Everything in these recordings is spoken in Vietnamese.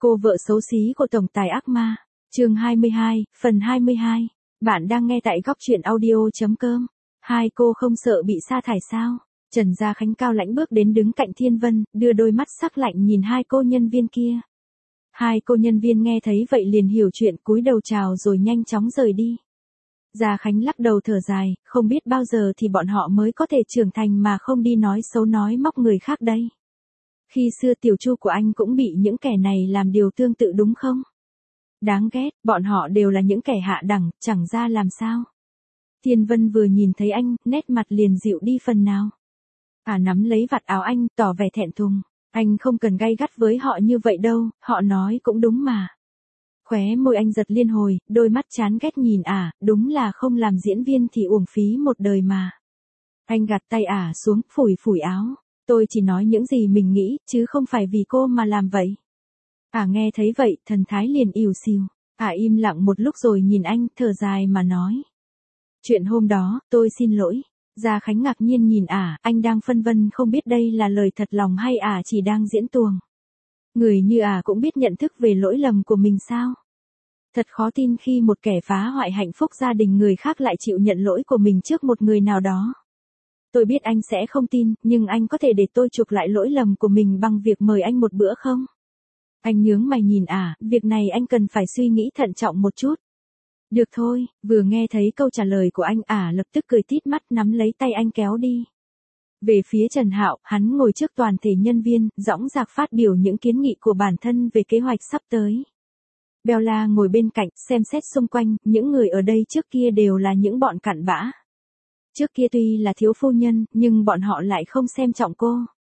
Cô vợ xấu xí của tổng tài ác ma. Chương 22, phần 22. Bạn đang nghe tại góc truyện audio.com. Hai cô không sợ bị sa thải sao? Trần Gia Khánh cao lãnh bước đến đứng cạnh Thiên Vân, đưa đôi mắt sắc lạnh nhìn hai cô nhân viên kia. Hai cô nhân viên nghe thấy vậy liền hiểu chuyện, cúi đầu chào rồi nhanh chóng rời đi. Gia Khánh lắc đầu thở dài, không biết bao giờ thì bọn họ mới có thể trưởng thành mà không đi nói xấu nói móc người khác đây. Khi xưa tiểu Chu của anh cũng bị những kẻ này làm điều tương tự đúng không? Đáng ghét, bọn họ đều là những kẻ hạ đẳng, chẳng ra làm sao. Thiên Vân vừa nhìn thấy anh, nét mặt liền dịu đi phần nào. Nắm lấy vạt áo anh, tỏ vẻ thẹn thùng. Anh không cần gay gắt với họ như vậy đâu, họ nói cũng đúng mà. Khóe môi anh giật liên hồi, đôi mắt chán ghét nhìn đúng là không làm diễn viên thì uổng phí một đời mà. Anh gạt tay xuống, phủi phủi áo. Tôi chỉ nói những gì mình nghĩ, chứ không phải vì cô mà làm vậy. Nghe thấy vậy, thần thái liền ỉu xìu. Im lặng một lúc rồi nhìn anh, thở dài mà nói. Chuyện hôm đó, tôi xin lỗi. Gia Khánh ngạc nhiên nhìn anh đang phân vân không biết đây là lời thật lòng hay chỉ đang diễn tuồng. Người như cũng biết nhận thức về lỗi lầm của mình sao? Thật khó tin khi một kẻ phá hoại hạnh phúc gia đình người khác lại chịu nhận lỗi của mình trước một người nào đó. Tôi biết anh sẽ không tin, nhưng anh có thể để tôi chuộc lại lỗi lầm của mình bằng việc mời anh một bữa không? Anh nhướng mày nhìn việc này anh cần phải suy nghĩ thận trọng một chút. Được thôi, vừa nghe thấy câu trả lời của anh lập tức cười tít mắt nắm lấy tay anh kéo đi. Về phía Trần Hạo, hắn ngồi trước toàn thể nhân viên, dõng dạc phát biểu những kiến nghị của bản thân về kế hoạch sắp tới. Bella ngồi bên cạnh, xem xét xung quanh, những người ở đây trước kia đều là những bọn cặn bã. Trước kia tuy là thiếu phu nhân, nhưng bọn họ lại không xem trọng cô.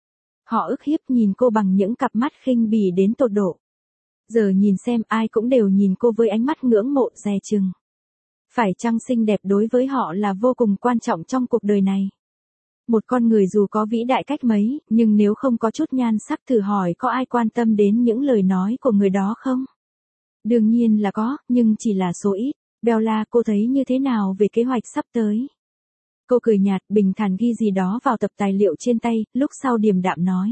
Họ ức hiếp nhìn cô bằng những cặp mắt khinh bỉ đến tột độ. Giờ nhìn xem ai cũng đều nhìn cô với ánh mắt ngưỡng mộ dè chừng. Phải chăng xinh đẹp đối với họ là vô cùng quan trọng trong cuộc đời này. Một con người dù có vĩ đại cách mấy, nhưng nếu không có chút nhan sắc thử hỏi có ai quan tâm đến những lời nói của người đó không? Đương nhiên là có, nhưng chỉ là số ít. Bella, cô thấy như thế nào về kế hoạch sắp tới? Cô cười nhạt, bình thản ghi gì đó vào tập tài liệu trên tay, lúc sau điềm đạm nói.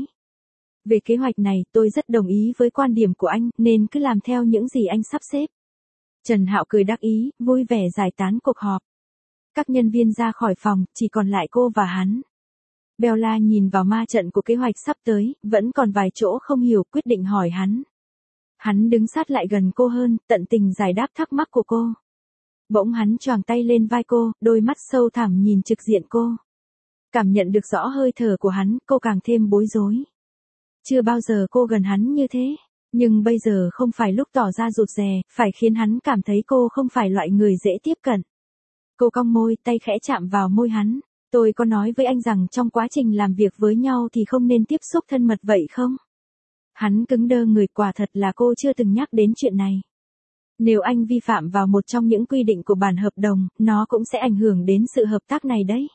Về kế hoạch này, tôi rất đồng ý với quan điểm của anh, nên cứ làm theo những gì anh sắp xếp. Trần Hạo cười đắc ý, vui vẻ giải tán cuộc họp. Các nhân viên ra khỏi phòng, chỉ còn lại cô và hắn. Bella nhìn vào ma trận của kế hoạch sắp tới, vẫn còn vài chỗ không hiểu, quyết định hỏi hắn. Hắn đứng sát lại gần cô hơn, tận tình giải đáp thắc mắc của cô. Bỗng hắn choàng tay lên vai cô, đôi mắt sâu thẳm nhìn trực diện cô. Cảm nhận được rõ hơi thở của hắn, cô càng thêm bối rối. Chưa bao giờ cô gần hắn như thế, nhưng bây giờ không phải lúc tỏ ra rụt rè, phải khiến hắn cảm thấy cô không phải loại người dễ tiếp cận. Cô cong môi, tay khẽ chạm vào môi hắn. Tôi có nói với anh rằng trong quá trình làm việc với nhau thì không nên tiếp xúc thân mật vậy không? Hắn cứng đơ người, quả thật là cô chưa từng nhắc đến chuyện này. Nếu anh vi phạm vào một trong những quy định của bản hợp đồng, nó cũng sẽ ảnh hưởng đến sự hợp tác này đấy.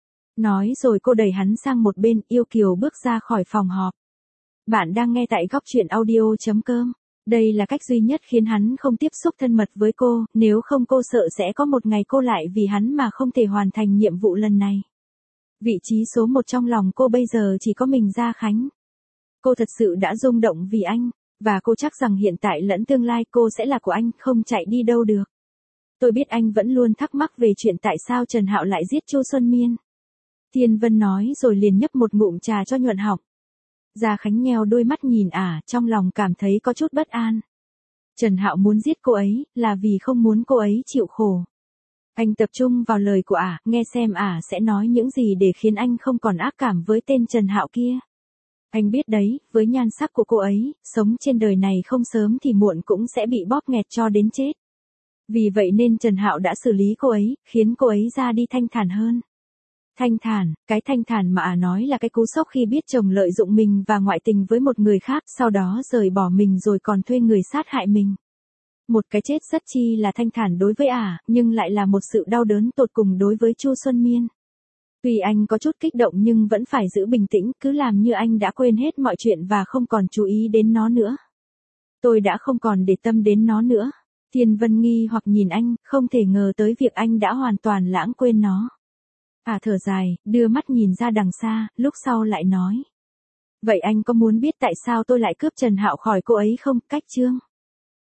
Nói rồi cô đẩy hắn sang một bên, yêu kiều bước ra khỏi phòng họp. Bạn đang nghe tại góc truyện audio.com. Đây là cách duy nhất khiến hắn không tiếp xúc thân mật với cô, nếu không cô sợ sẽ có một ngày cô lại vì hắn mà không thể hoàn thành nhiệm vụ lần này. Vị trí số 1 trong lòng cô bây giờ chỉ có mình Gia Khánh. Cô thật sự đã rung động vì anh, và cô chắc rằng hiện tại lẫn tương lai cô sẽ là của anh, không chạy đi đâu được. Tôi biết anh vẫn luôn thắc mắc về chuyện tại sao Trần Hạo lại giết Chu Xuân Miên. Thiên Vân nói rồi liền nhấp một ngụm trà cho nhuận họng. Gia Khánh nheo đôi mắt nhìn trong lòng cảm thấy có chút bất an. Trần Hạo muốn giết cô ấy, là vì không muốn cô ấy chịu khổ. Anh tập trung vào lời của nghe xem sẽ nói những gì để khiến anh không còn ác cảm với tên Trần Hạo kia. Anh biết đấy, với nhan sắc của cô ấy, sống trên đời này không sớm thì muộn cũng sẽ bị bóp nghẹt cho đến chết. Vì vậy nên Trần Hạo đã xử lý cô ấy, khiến cô ấy ra đi thanh thản hơn. Thanh thản, cái thanh thản mà nói là cái cú sốc khi biết chồng lợi dụng mình và ngoại tình với một người khác, sau đó rời bỏ mình rồi còn thuê người sát hại mình. Một cái chết rất chi là thanh thản đối với nhưng lại là một sự đau đớn tột cùng đối với Chu Xuân Miên. Tuy anh có chút kích động nhưng vẫn phải giữ bình tĩnh, cứ làm như anh đã quên hết mọi chuyện và không còn chú ý đến nó nữa. Tôi đã không còn để tâm đến nó nữa. Thiên Vân nghi hoặc nhìn anh, không thể ngờ tới việc anh đã hoàn toàn lãng quên nó. Thở dài, đưa mắt nhìn ra đằng xa, lúc sau lại nói. Vậy anh có muốn biết tại sao tôi lại cướp Trần Hạo khỏi cô ấy không? Cách chương